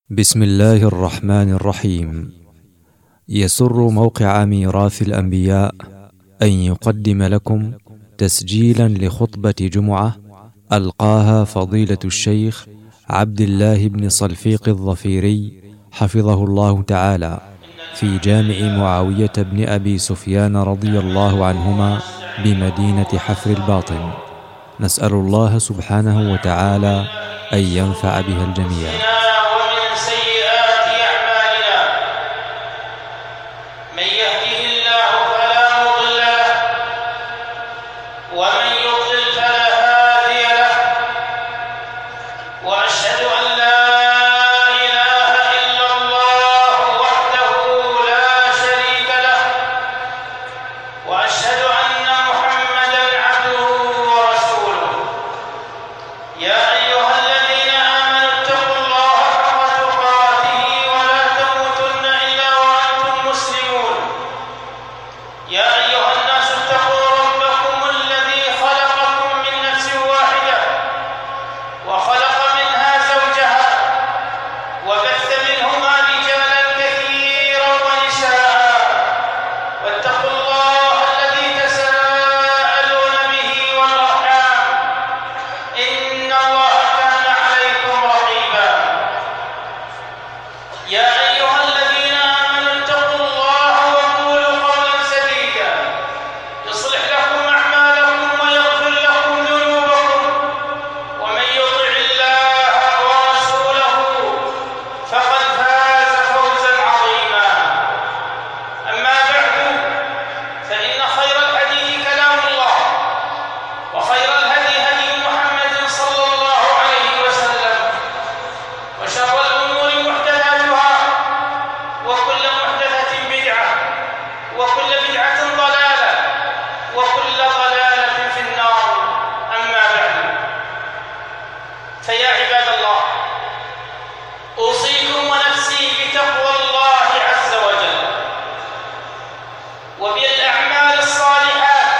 بسم الله الرحمن الرحيم. يسر موقع ميراث الأنبياء أن يقدم لكم تسجيلا لخطبة جمعة ألقاها فضيلة الشيخ عبد الله بن صلفيق الظفيري حفظه الله تعالى في جامع معاوية بن أبي سفيان رضي الله عنهما بمدينة حفر الباطن. نسأل الله سبحانه وتعالى أن ينفع بها الجميع. فيا عباد الله، أوصيكم ونفسي بتقوى الله عز وجل وبالأعمال الصالحات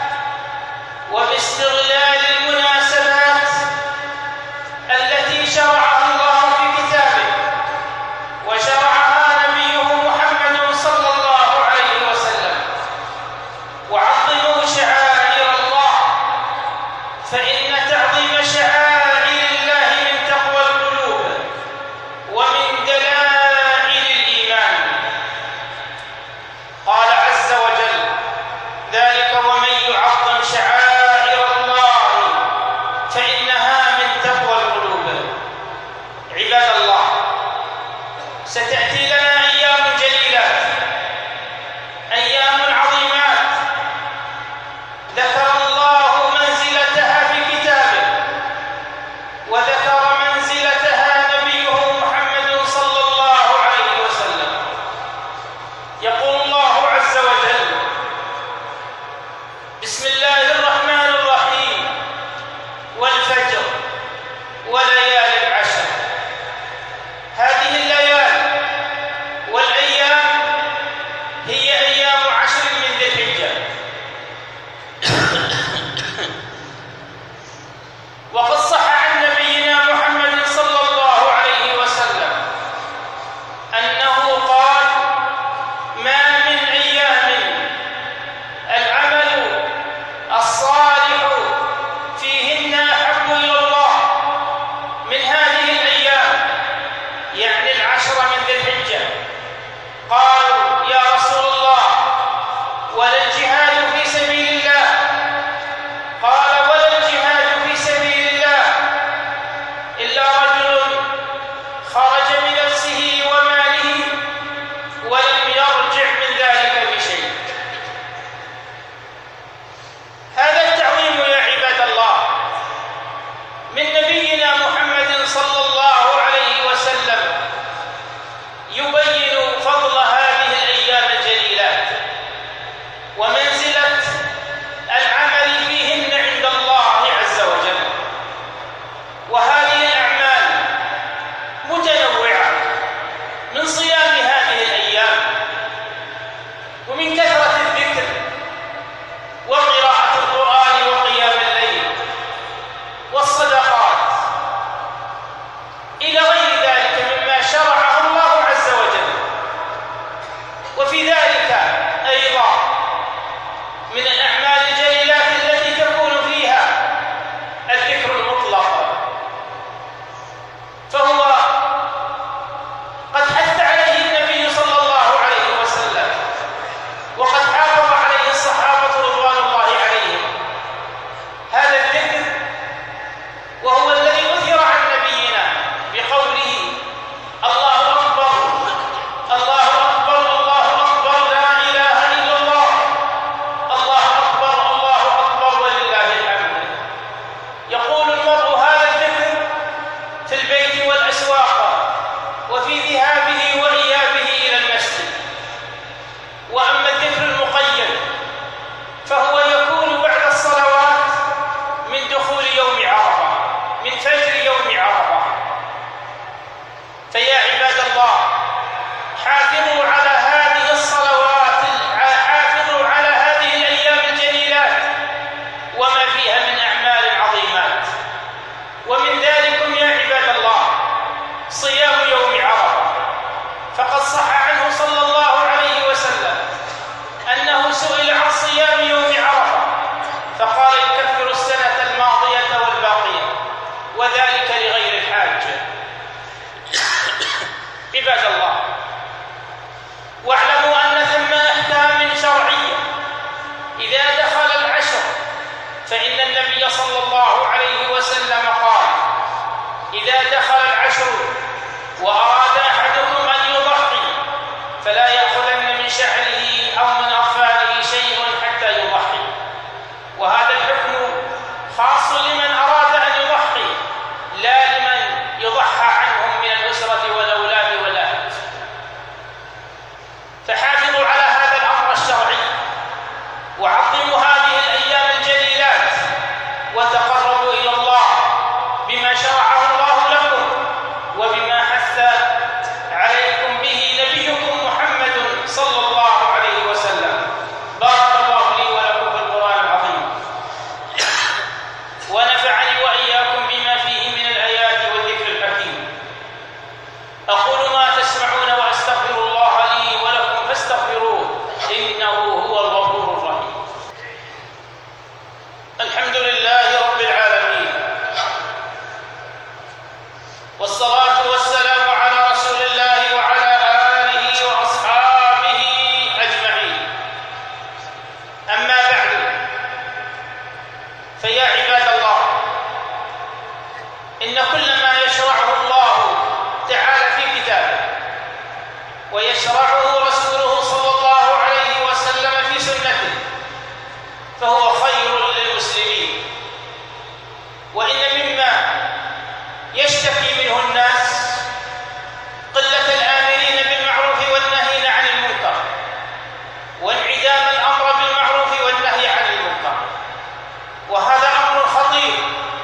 وباستغلال المناسبات التي شرعها الله في كتابه وشرعها نبيه محمد صلى الله عليه وسلم. وعظموا شعائر الله، فإن تعظيم شعائر ستأتي لنا أيام جليلات، أيام عظيمات ذكر الله منزلتها في كتابه وذكر منزلتها نبيه محمد صلى الله عليه وسلم. يقول الله عز وجل: بسم الله الرحمن الرحيم، والفجر وليال العشر. هذه الليالي والأيام هي أيام عشر من ذي الحجة، وقد صح عن نبينا محمد صلى الله عليه وسلم أنه قال: ما من أيام العمل الصالح فيهن أحب إلى الله من هذه الأيام، يعني العشر من ذي الحجة. قالوا: يا رسول الله، ولا الجهاد في سبيل الله؟ قال: ولا الجهاد في سبيل الله إلا رجل خرج بنفسه وماله ولم يرجع من ذلك بشيء. هذا التعظيم يا عباد الله من نبينا محمد صلى الله عليه وسلم يبين فضل هذه وذلك لغير الحاج. عباد الله، واعلموا أن ثم أحكام شرعية إذا دخل العشر، فإن النبي صلى الله عليه وسلم قال: إذا دخل العشر وأراد أحدكم أن يضحي فلا يأخذن من شعره أو من أظفاره شيء حتى يضحي. وهذا الحكم خاص لمن أراد أن يضحي، لا لمن يضحى عنهم من الأسرة والأولاد والأهل. فحافظوا على هذا الأمر الشرعي، وعظموا هذه الأيام الجليلات، وتقربوا إلى الله بما شرعه الله لكم وبما حث عليكم به نبيكم محمد صلى الله عليه وسلم. بارك الله لي ولكم في القرآن العظيم، ونفعني وإياكم بما فيه من الآيات والذكر الحكيم. أقول ما تسمعون وأستغفر الله لي ولكم فاستغفروه إنه هو الغفور الرحيم. الحمد لله رب العالمين، والصلاة والسلام على رسول الله وعلى آله وأصحابه أجمعين. أما بعد، فيا عباد الله، إن كل ما يشرعه الله تعالى في كتابه ويشرعه رسوله صلى الله عليه وسلم في سنته فهو خير للمسلمين. وإن مما يشتكي منه الناس قلة الآمرين بالمعروف والنهي عن المنكر، وانعدام الأمر بالمعروف والنهي عن المنكر، وهذا أمر خطير.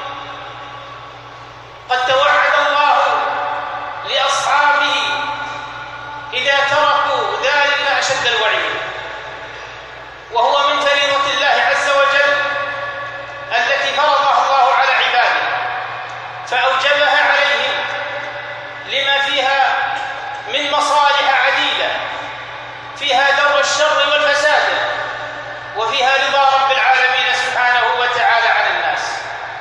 قد توعد الله لأصحابه إذا تركوا ذلك أشد الوعيد، وهو من فريضة الله عز وجل التي فرضها الله على عباده، فأوجبها عليهم لما فيها من مصالح عديدة، فيها درء الشر والفساد، وفيها رضا رب العالمين سبحانه وتعالى عن الناس.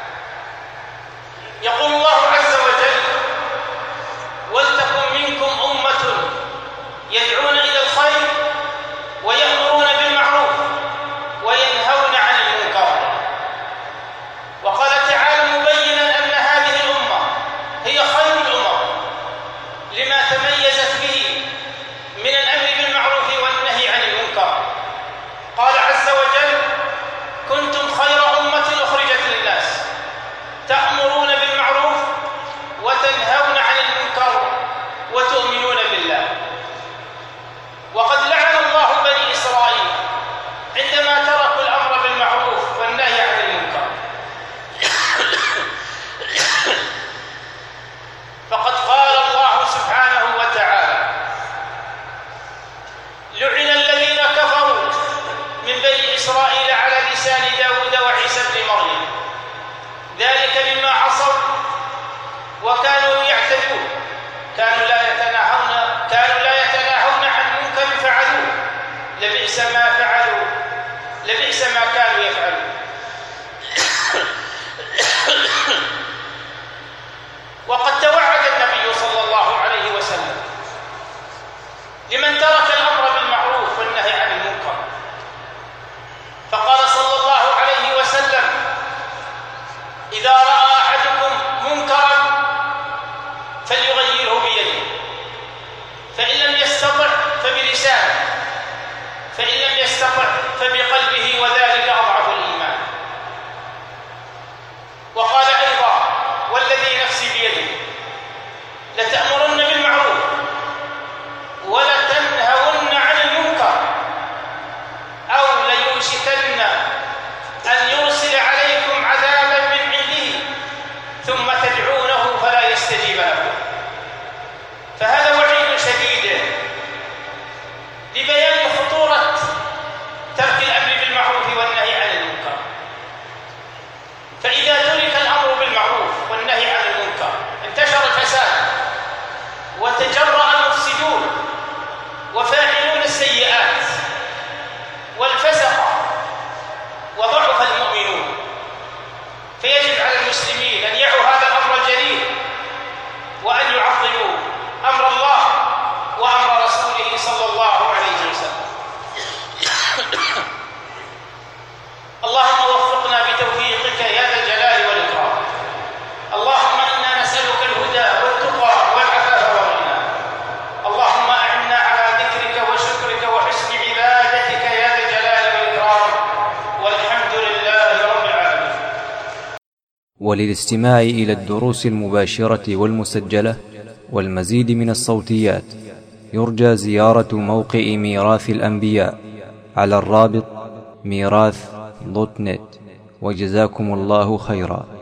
يقول الله عز وجل: ولتكن منكم أمة يدعون إلى الخير ويأمرون بالمعروف وينهون عن المنكر. وقال تعالى مبينا أن هذه الأمة هي خير الأمم لما تميزت به من الأمر بالمعروف والنهي عن المنكر. قال عز وجل: كنتم خير أمة أخرجت للناس تأمرون بالمعروف وتنهون عن المنكر وتؤمنون بالله. وقد لعن الله بني إسرائيل عندما تركوا الأمر بالمعروف والنهي عن المنكر. فقد قال الله سبحانه وتعالى: لعن الذين كفروا من بني إسرائيل على لسان داود وعيسى بن مريم، ذلك بما عصوا وكانوا يعتدون، كانوا لا يتناهون عن منكر فعلوه، لبئس ما فعلوا، لبئس ما كانوا يفعلون. وقد توعد النبي صلى الله عليه وسلم لمن ترك الأمر بالمعروف والنهي عن المنكر، فقال صلى الله عليه وسلم: إذا رأى أحدكم منكرا فليغيره بيده، فإن لم يستطع فبلسانه، فإن لم يستطع فبقلبه، وذلك أضعف الإيمان. وقال أيضا: والذي نفسي بيده لتأمرن بالمعروف ولتنهون عن المنكر أو ليوشكن أن يرسل عليكم عذابا من عنده ثم تدعونه فلا يستجيب لكم. فهذا وعيد شديد لبيان خطورة ترك الأمر بالمعروف والنهي عن المنكر. فإذا ترك الأمر بالمعروف والنهي عن المنكر انتشر الفساد وتجرأ المفسدون وفاعلون السيئات والفسقة وضعف المؤمنون. فيجب على المسلمين أن يعوا هذا الأمر وللاستماع إلى الدروس المباشرة والمسجلة والمزيد من الصوتيات يرجى زيارة موقع ميراث الأنبياء على الرابط ميراث.net. وجزاكم الله خيرا.